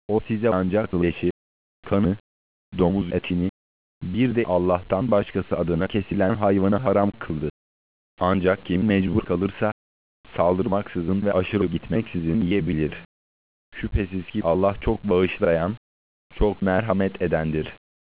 O size ancak leşi, kanı, domuz etini, bir de Allah'tan başkası adına kesilen hayvanı haram kıldı. Ancak kim mecbur kalırsa, saldırmaksızın ve aşırı gitmeksizin yiyebilir. Şüphesiz ki Allah çok bağışlayan, çok merhamet edendir.